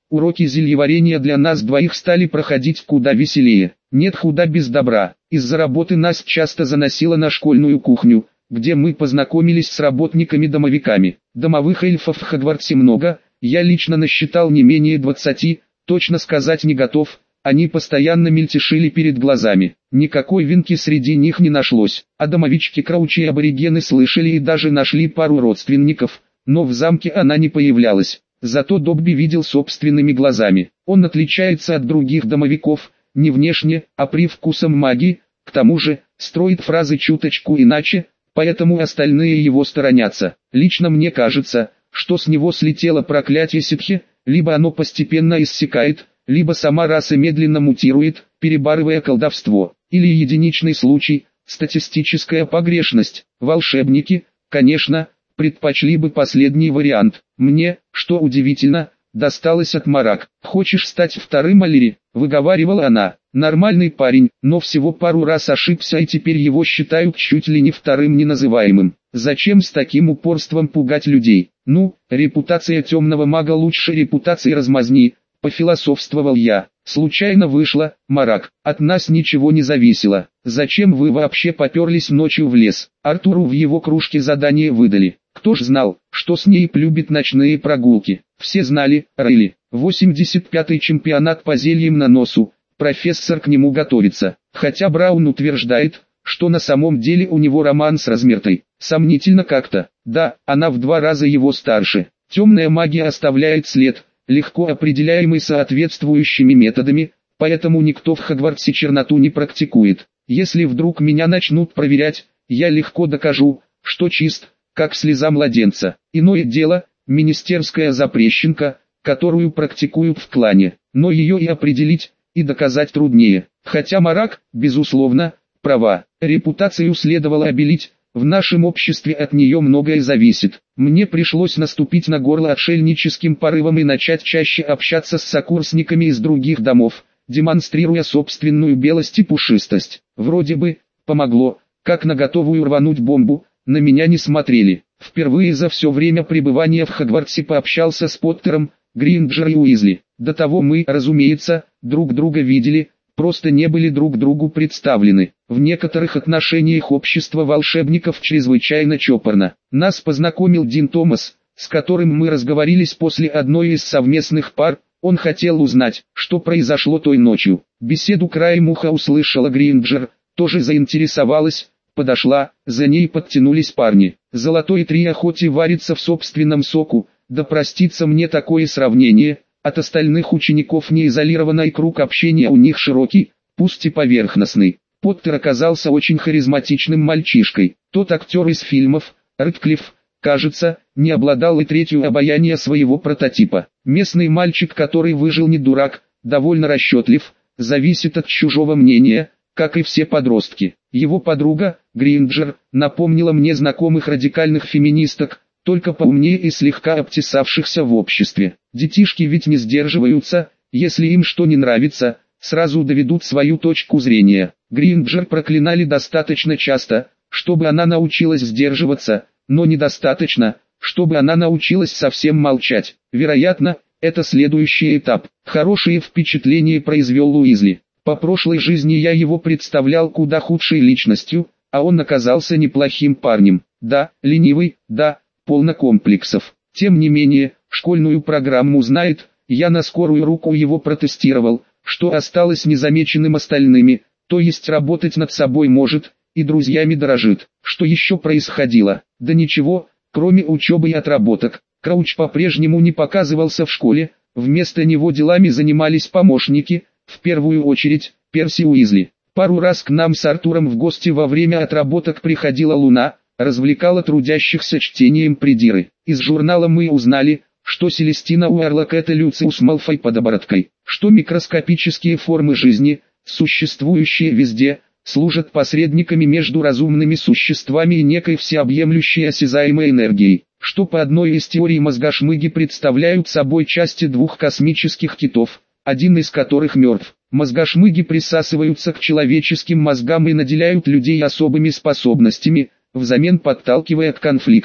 S1: Уроки зельеварения для нас двоих стали проходить куда веселее. Нет худа без добра. Из-за работы нас часто заносило на школьную кухню, где мы познакомились с работниками-домовиками. Домовых эльфов в Хогвартсе много, я лично насчитал не менее 20, точно сказать не готов, они постоянно мельтешили перед глазами. Никакой Винки среди них не нашлось, а домовички Краучи и аборигены слышали и даже нашли пару родственников, но в замке она не появлялась. Зато Добби видел собственными глазами. Он отличается от других домовиков, не внешне, а привкусом магии, к тому же, строит фразы чуточку иначе, поэтому остальные его сторонятся. Лично мне кажется, что с него слетело проклятие ситхи, либо оно постепенно иссякает, либо сама раса медленно мутирует, перебарывая колдовство, или единичный случай, статистическая погрешность. Волшебники, конечно, предпочли бы последний вариант. Мне, что удивительно, досталось от Марак. «Хочешь стать вторым Алири?» – выговаривала она. Нормальный парень, но всего пару раз ошибся и теперь его считают чуть ли не вторым неназываемым. Зачем с таким упорством пугать людей? Ну, репутация темного мага лучше репутации размазни, пофилософствовал я. Случайно вышло, Марак, от нас ничего не зависело. Зачем вы вообще поперлись ночью в лес? Артуру в его кружке задание выдали. Кто ж знал, что Снейп любит ночные прогулки? Все знали, рыли. 85-й чемпионат по зельям на носу, профессор к нему готовится. Хотя Браун утверждает, что на самом деле у него роман с Размертой. Сомнительно как-то. Да, она в 2 раза его старше. Темная магия оставляет след, легко определяемый соответствующими методами, поэтому никто в Хогвартсе черноту не практикует. Если вдруг меня начнут проверять, я легко докажу, что чист, как слеза младенца. Иное дело, министерская запрещенка, которую практикуют в клане, но ее и определить, и доказать труднее. Хотя Марак, безусловно, права, репутацию следовало обелить, в нашем обществе от нее многое зависит. Мне пришлось наступить на горло отшельническим порывом и начать чаще общаться с сокурсниками из других домов, демонстрируя собственную белость и пушистость. Вроде бы, помогло, как на готовую рвануть бомбу, на меня не смотрели. Впервые за все время пребывания в Хогвартсе пообщался с Поттером, Гринджер и Уизли. До того мы, разумеется, друг друга видели, просто не были друг другу представлены. В некоторых отношениях общество волшебников чрезвычайно чопорно. Нас познакомил Дин Томас, с которым мы разговорились после одной из совместных пар. Он хотел узнать, что произошло той ночью. Беседу краем уха услышала Гринджер, тоже заинтересовалась, подошла, за ней подтянулись парни. Золотой трио хоть и варится в собственном соку, да простится мне такое сравнение, от остальных учеников неизолированный круг общения у них широкий, пусть и поверхностный. Поттер оказался очень харизматичным мальчишкой. Тот актер из фильмов, Рэдклифф, кажется, не обладал и третью обаяния своего прототипа. Местный мальчик, который выжил, не дурак, довольно расчетлив, зависит от чужого мнения, как и все подростки. Его подруга, Гринджер, напомнила мне знакомых радикальных феминисток, только поумнее и слегка обтесавшихся в обществе. Детишки ведь не сдерживаются, если им что не нравится, сразу доведут свою точку зрения. Гринджер проклинали достаточно часто, чтобы она научилась сдерживаться, но недостаточно, чтобы она научилась совсем молчать. Вероятно, это следующий этап. Хорошие впечатления произвел Уизли. По прошлой жизни я его представлял куда худшей личностью, а он оказался неплохим парнем. Да, ленивый, да, полно комплексов. Тем не менее, школьную программу знает, я на скорую руку его протестировал, что осталось незамеченным остальными, то есть работать над собой может, и друзьями дорожит. Что еще происходило? Да ничего, кроме учебы и отработок. Крауч по-прежнему не показывался в школе, вместо него делами занимались помощники, в первую очередь, Перси Уизли. Пару раз к нам с Артуром в гости во время отработок приходила Луна, развлекала трудящихся чтением придиры. Из журнала мы узнали, что Селестина Уэрлок — это Люциус Малфой под обороткой, что микроскопические формы жизни, существующие везде, служат посредниками между разумными существами и некой всеобъемлющей осязаемой энергией, что по одной из теорий мозгошмыги представляют собой части 2 космических китов, один из которых мертв. Мозгошмыги присасываются к человеческим мозгам и наделяют людей особыми способностями, взамен подталкивая к конфликтам.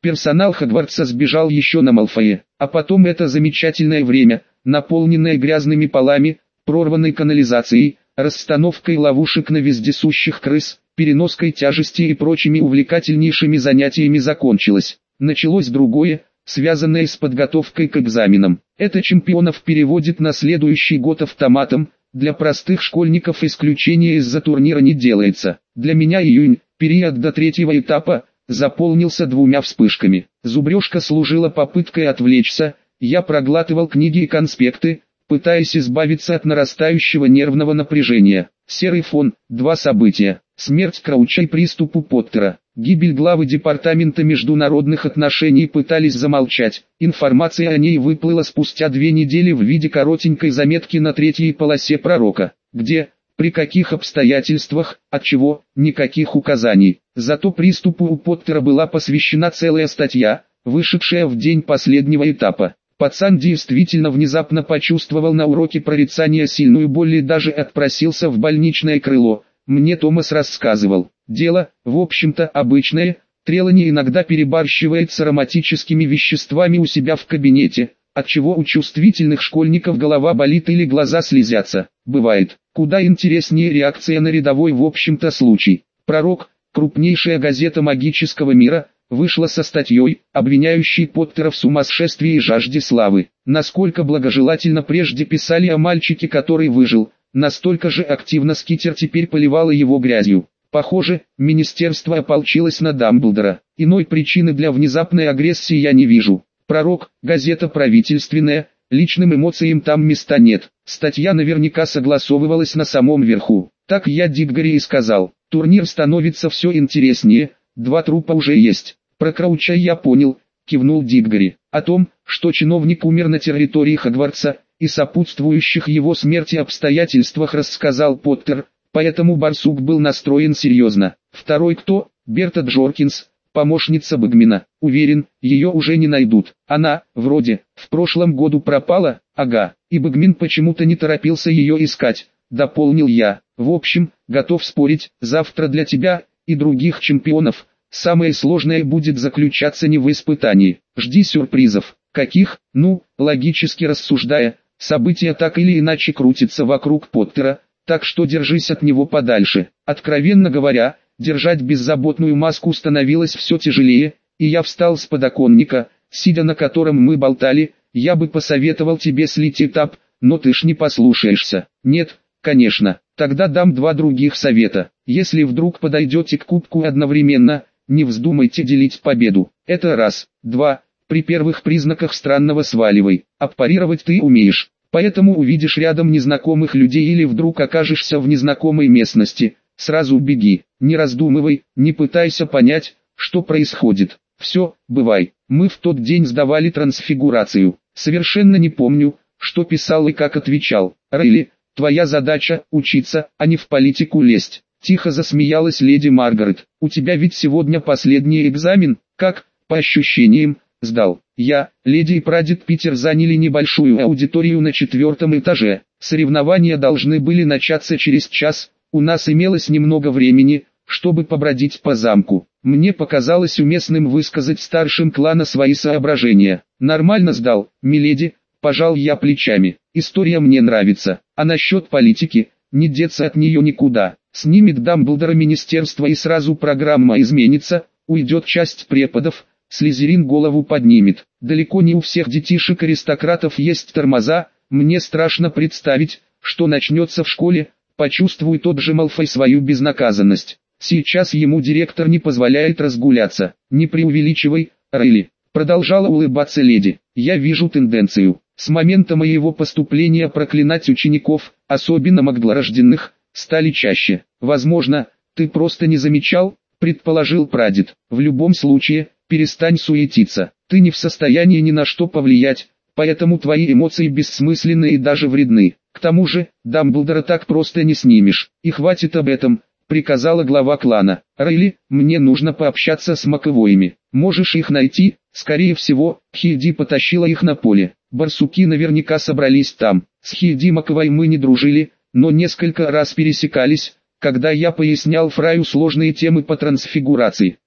S1: Персонал Хогвартса сбежал еще на Малфое, а потом это замечательное время, наполненное грязными полами, прорванной канализацией, расстановкой ловушек на вездесущих крыс, переноской тяжести и прочими увлекательнейшими занятиями закончилось. Началось другое, связанное с подготовкой к экзаменам. Это чемпионов переводит на следующий год автоматом, для простых школьников исключения из-за турнира не делается. Для меня июнь, период до третьего этапа, заполнился двумя вспышками. Зубрежка служила попыткой отвлечься, я проглатывал книги и конспекты, пытаясь избавиться от нарастающего нервного напряжения. Серый фон, два события. Смерть Крауча и приступ у Поттера. Гибель главы Департамента международных отношений пытались замолчать. Информация о ней выплыла спустя 2 недели в виде коротенькой заметки на 3-й полосе Пророка. Где, при каких обстоятельствах, от чего, никаких указаний. Зато приступу у Поттера была посвящена целая статья, вышедшая в день последнего этапа. Пацан действительно внезапно почувствовал на уроке прорицания сильную боль и даже отпросился в больничное крыло. Мне Томас рассказывал. Дело, в общем-то, обычное. Трелани иногда перебарщивает с ароматическими веществами у себя в кабинете, отчего у чувствительных школьников голова болит или глаза слезятся. Бывает. Куда интереснее реакция на рядовой в общем-то случай. Пророк, крупнейшая газета магического мира, вышла со статьей, обвиняющей Поттера в сумасшествии и жажде славы. Насколько благожелательно прежде писали о мальчике, который выжил, настолько же активно Скитер теперь поливала его грязью. Похоже, министерство ополчилось на Дамблдора. Иной причины для внезапной агрессии я не вижу. Пророк, газета правительственная, личным эмоциям там места нет. Статья наверняка согласовывалась на самом верху. Так я Диггори и сказал. Турнир становится все интереснее, 2 трупа уже есть. Про Крауча я понял, кивнул Диггори. О том, что чиновник умер на территории Хогвартса, и сопутствующих его смерти обстоятельствах рассказал Поттер, поэтому барсук был настроен серьезно. Второй кто? Берта Джоркинс, помощница Багмина. Уверен, ее уже не найдут. Она, вроде, в прошлом году пропала, ага, и Багмин почему-то не торопился ее искать, дополнил я. В общем, готов спорить, завтра для тебя и других чемпионов самое сложное будет заключаться не в испытании. Жди сюрпризов. Каких? Ну, логически рассуждая, события так или иначе крутятся вокруг Поттера, так что держись от него подальше. Откровенно говоря, держать беззаботную маску становилось все тяжелее, и я встал с подоконника, сидя на котором мы болтали. Я бы посоветовал тебе слить этап, но ты ж не послушаешься. Нет, конечно, тогда дам 2 других совета. Если вдруг подойдете к кубку одновременно, не вздумайте делить победу. Это раз. 2. При первых признаках странного сваливай. А парировать ты умеешь. Поэтому увидишь рядом незнакомых людей или вдруг окажешься в незнакомой местности, сразу беги. Не раздумывай, не пытайся понять, что происходит. Все, бывай. Мы в тот день сдавали трансфигурацию. Совершенно не помню, что писал и как отвечал. Рейли, твоя задача – учиться, а не в политику лезть. Тихо засмеялась леди Маргарет. У тебя ведь сегодня последний экзамен, как, по ощущениям, сдал. Я, леди и прадед Питер заняли небольшую аудиторию на 4-м этаже. Соревнования должны были начаться через час. У нас имелось немного времени, чтобы побродить по замку. Мне показалось уместным высказать старшим клана свои соображения. Нормально сдал, миледи, пожал я плечами. История мне нравится. А насчет политики, не деться от нее никуда. Снимет Дамблдора министерство и сразу программа изменится, уйдет часть преподов, Слизерин голову поднимет. Далеко не у всех детишек-аристократов есть тормоза, мне страшно представить, что начнется в школе, почувствуй тот же Малфой свою безнаказанность. Сейчас ему директор не позволяет разгуляться. Не преувеличивай, Рейли. Продолжала улыбаться леди. Я вижу тенденцию. С момента моего поступления проклинать учеников, особенно маглорожденных, стали чаще. Возможно, ты просто не замечал, предположил прадед. В любом случае, перестань суетиться. Ты не в состоянии ни на что повлиять, поэтому твои эмоции бессмысленны и даже вредны. К тому же, Дамблдора так просто не снимешь. И хватит об этом, приказала глава клана. Рейли, мне нужно пообщаться с маковоями. Можешь их найти? Скорее всего, Хильди потащила их на поле. Барсуки наверняка собрались там. С Хильди Маковой мы не дружили, но несколько раз пересекались, когда я пояснял Фраю сложные темы по трансфигурации.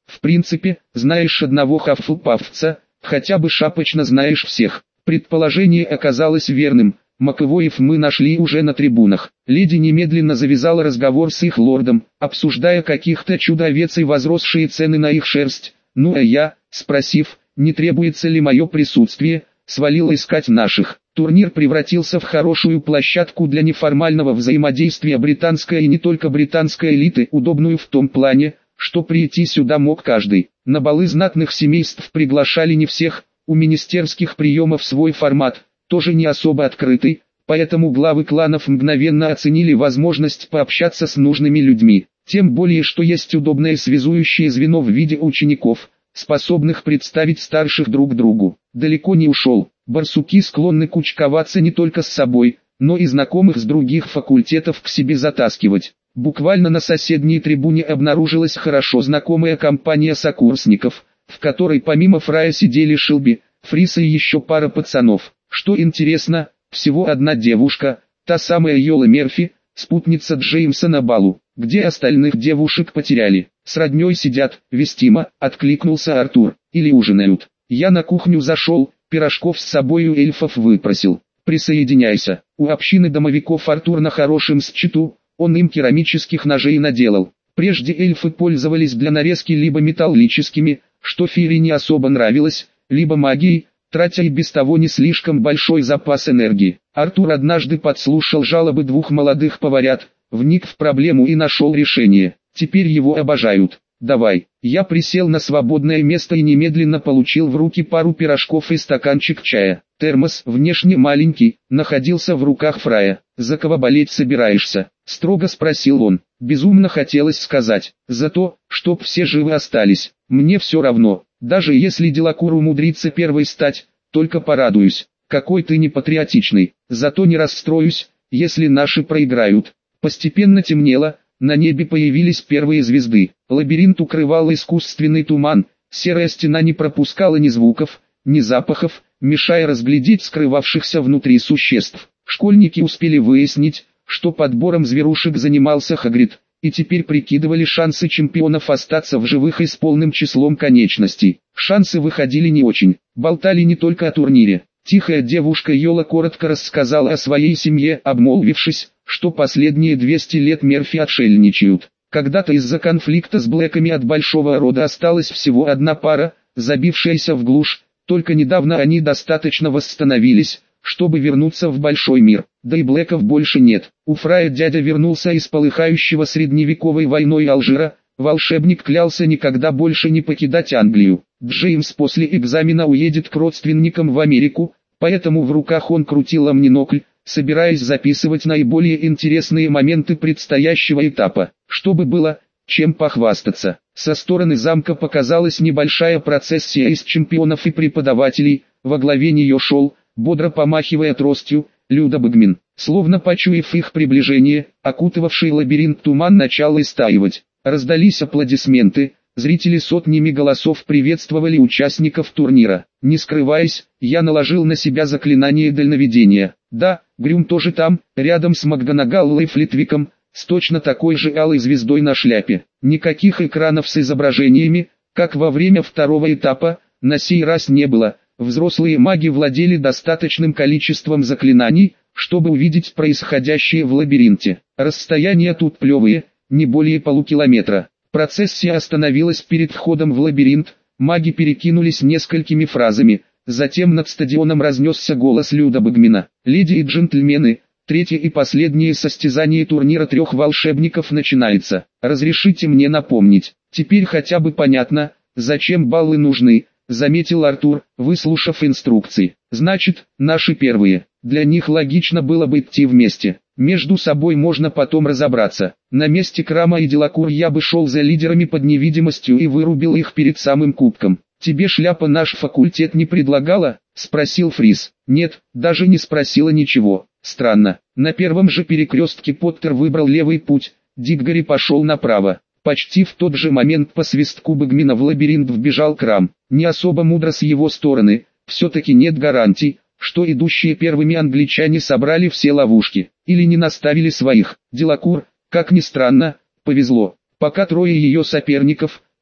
S1: В принципе, знаешь одного Хаффлпафца, хотя бы шапочно знаешь всех. Предположение оказалось верным. Маковоев мы нашли уже на трибунах. Леди немедленно завязала разговор с их лордом, обсуждая каких-то чудо-овец и возросшие цены на их шерсть. Ну а я, спросив, не требуется ли мое присутствие, свалил искать наших. Турнир превратился в хорошую площадку для неформального взаимодействия британской и не только британской элиты, удобную в том плане, что прийти сюда мог каждый. На балы знатных семейств приглашали не всех, у министерских приемов свой формат, тоже не особо открытый, поэтому главы кланов мгновенно оценили возможность пообщаться с нужными людьми. Тем более, что есть удобное связующее звено в виде учеников, способных представить старших друг другу. Далеко не ушел. Барсуки склонны кучковаться не только с собой, но и знакомых с других факультетов к себе затаскивать. Буквально на соседней трибуне обнаружилась хорошо знакомая компания сокурсников, в которой помимо Фрая сидели Шилби, Фрис и еще пара пацанов. Что интересно, всего одна девушка, та самая Йола Мерфи, спутница Джеймса на балу. Где остальных девушек потеряли? С родней сидят, вестимо, откликнулся Артур. Или ужинают. Я на кухню зашел, пирожков с собой у эльфов выпросил. Присоединяйся. У общины домовиков Артур на хорошем счету, он им керамических ножей наделал. Прежде эльфы пользовались для нарезки либо металлическими, что Фире не особо нравилось, либо магией, тратя и без того не слишком большой запас энергии. Артур однажды подслушал жалобы двух молодых поварят, вник в проблему и нашел решение. Теперь его обожают. Давай. Я присел на свободное место и немедленно получил в руки пару пирожков и стаканчик чая. Термос, внешне маленький, находился в руках Фрая. «За кого болеть собираешься?» — строго спросил он. Безумно хотелось сказать: «За то, чтоб все живы остались. Мне все равно, даже если Делакур умудрится первой стать, только порадуюсь. Какой ты непатриотичный. Зато не расстроюсь, если наши проиграют». Постепенно темнело. На небе появились первые звезды. Лабиринт укрывал искусственный туман, серая стена не пропускала ни звуков, ни запахов, мешая разглядеть скрывавшихся внутри существ. Школьники успели выяснить, что подбором зверушек занимался Хагрид, и теперь прикидывали шансы чемпионов остаться в живых и с полным числом конечностей. Шансы выходили не очень, болтали не только о турнире. Тихая девушка Йола коротко рассказала о своей семье, обмолвившись, что последние 200 лет Мерфи отшельничают. Когда-то из-за конфликта с Блэками от большого рода осталась всего одна пара, забившаяся в глушь, только недавно они достаточно восстановились, чтобы вернуться в большой мир. Да и Блэков больше нет. У Фрая дядя вернулся из полыхающего средневековой войной Алжира, волшебник клялся никогда больше не покидать Англию. Джеймс после экзамена уедет к родственникам в Америку, поэтому в руках он крутил омнинокль, собираясь записывать наиболее интересные моменты предстоящего этапа, чтобы было чем похвастаться. Со стороны замка показалась небольшая процессия из чемпионов и преподавателей, во главе нее шел, бодро помахивая тростью, Люда Багмин. Словно почуяв их приближение, окутывавший лабиринт туман начал истаивать. Раздались аплодисменты, зрители сотнями голосов приветствовали участников турнира. Не скрываясь, я наложил на себя заклинание дальновидения. Да, Грюм тоже там, рядом с МакГонагалл и Флитвиком, с точно такой же алой звездой на шляпе. Никаких экранов с изображениями, как во время второго этапа, на сей раз не было. Взрослые маги владели достаточным количеством заклинаний, чтобы увидеть происходящее в лабиринте. Расстояния тут плевые, не более полукилометра. Процессия остановилась перед входом в лабиринт, маги перекинулись несколькими фразами, затем над стадионом разнесся голос Люда Багмина. «Леди и джентльмены, третье и последнее состязание турнира трех волшебников начинается. Разрешите мне напомнить, теперь хотя бы понятно, зачем баллы нужны», заметил Артур, выслушав инструкции. «Значит, наши первые. Для них логично было бы идти вместе. Между собой можно потом разобраться. На месте Крама и Делакур я бы шел за лидерами под невидимостью и вырубил их перед самым кубком. Тебе шляпа наш факультет не предлагала?» — спросил Фрис. «Нет, даже не спросила ничего. Странно. На первом же перекрестке Поттер выбрал левый путь, Диггори пошел направо. Почти в тот же момент по свистку Багмина в лабиринт вбежал Крам. Не особо мудро с его стороны, все-таки нет гарантий, что идущие первыми англичане собрали все ловушки, или не наставили своих. Делакур, как ни странно, повезло. Пока трое ее соперников,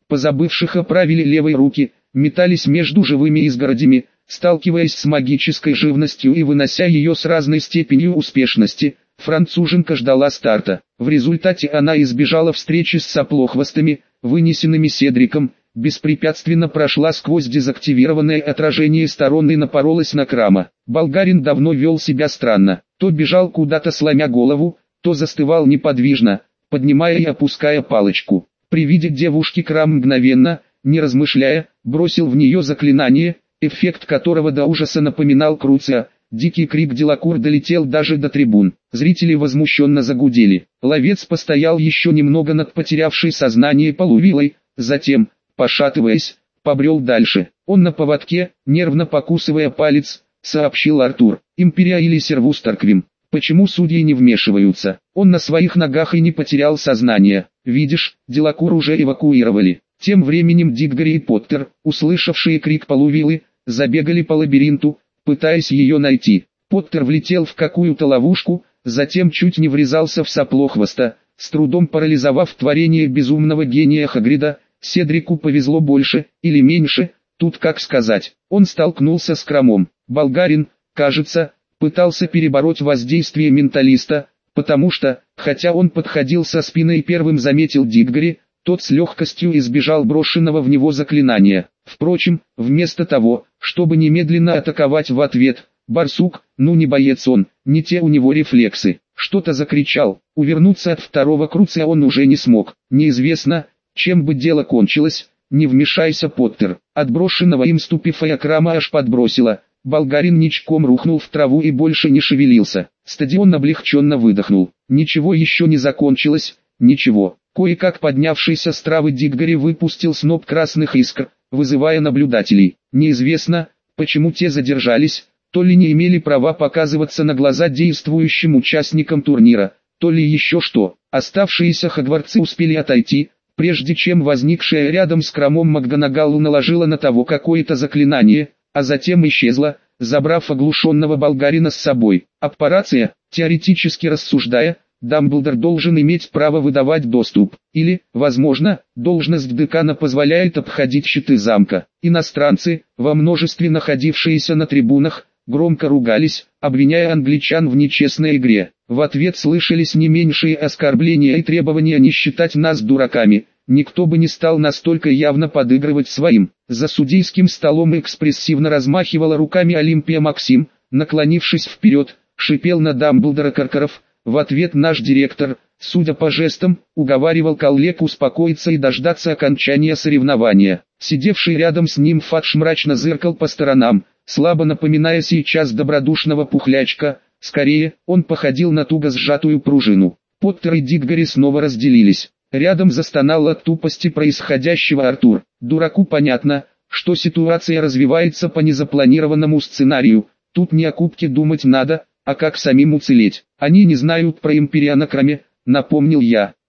S1: позабывших о правиле левой руки, метались между живыми изгородями, сталкиваясь с магической живностью и вынося ее с разной степенью успешности. Француженка ждала старта. В результате она избежала встречи с соплохвостами, вынесенными Седриком, беспрепятственно прошла сквозь дезактивированное отражение сторон и напоролась на Крама. Болгарин давно вел себя странно. То бежал куда-то сломя голову, то застывал неподвижно, поднимая и опуская палочку. При виде девушки Крам мгновенно, не размышляя, бросил в нее заклинание, эффект которого до ужаса напоминал Круция. Дикий крик Делакур долетел даже до трибун. Зрители возмущенно загудели. Ловец постоял еще немного над потерявшей сознание полувилой, затем, пошатываясь, побрел дальше. Он на поводке, нервно покусывая палец, сообщил Артур. Империя или Сервус Тарквим. Почему судьи не вмешиваются? Он на своих ногах и не потерял сознание. Видишь, Делакур уже эвакуировали. Тем временем Диггори и Поттер, услышавшие крик полувилы, забегали по лабиринту, пытаясь ее найти. Поттер влетел в какую-то ловушку, затем чуть не врезался в соплохвоста, с трудом парализовав творение безумного гения Хагрида. Седрику повезло больше, или меньше, тут как сказать. Он столкнулся с Крамом. Болгарин, кажется, пытался перебороть воздействие менталиста, потому что, хотя он подходил со спины и первым заметил Диггори, тот с легкостью избежал брошенного в него заклинания. Впрочем, вместо того, чтобы немедленно атаковать в ответ, барсук, ну не боец он, не те у него рефлексы, что-то закричал. Увернуться от второго Круция он уже не смог. Неизвестно, чем бы дело кончилось, не вмешайся Поттер. От брошенного им ступифая Крама аж подбросило. Болгарин ничком рухнул в траву и больше не шевелился. Стадион облегченно выдохнул. Ничего еще не закончилось, ничего. Кое-как поднявшийся с травы Диггори выпустил сноп красных искр, вызывая наблюдателей. Неизвестно, почему те задержались, то ли не имели права показываться на глаза действующим участникам турнира, то ли еще что. Оставшиеся хогвартсы успели отойти, прежде чем возникшая рядом с Крамом МакГонагалл наложила на того какое-то заклинание, а затем исчезла, забрав оглушенного болгарина с собой. Аппарация, теоретически рассуждая, Дамблдор должен иметь право выдавать доступ, или, возможно, должность декана позволяет обходить щиты замка. Иностранцы, во множестве находившиеся на трибунах, громко ругались, обвиняя англичан в нечестной игре. В ответ слышались не меньшие оскорбления и требования не считать нас дураками. Никто бы не стал настолько явно подыгрывать своим. За судейским столом экспрессивно размахивала руками Олимпия Максим, наклонившись вперед, шипел на Дамблдора Каркаров. В ответ наш директор, судя по жестам, уговаривал коллег успокоиться и дождаться окончания соревнования. Сидевший рядом с ним Фадж мрачно зыркал по сторонам, слабо напоминая сейчас добродушного пухлячка. Скорее, он походил на туго сжатую пружину. Поттер и Диггори снова разделились. Рядом застонал от тупости происходящего Артур. Дураку понятно, что ситуация развивается по незапланированному сценарию. Тут не о кубке думать надо, а как самим уцелеть. Они не знают про Империя на Краме, напомнил я.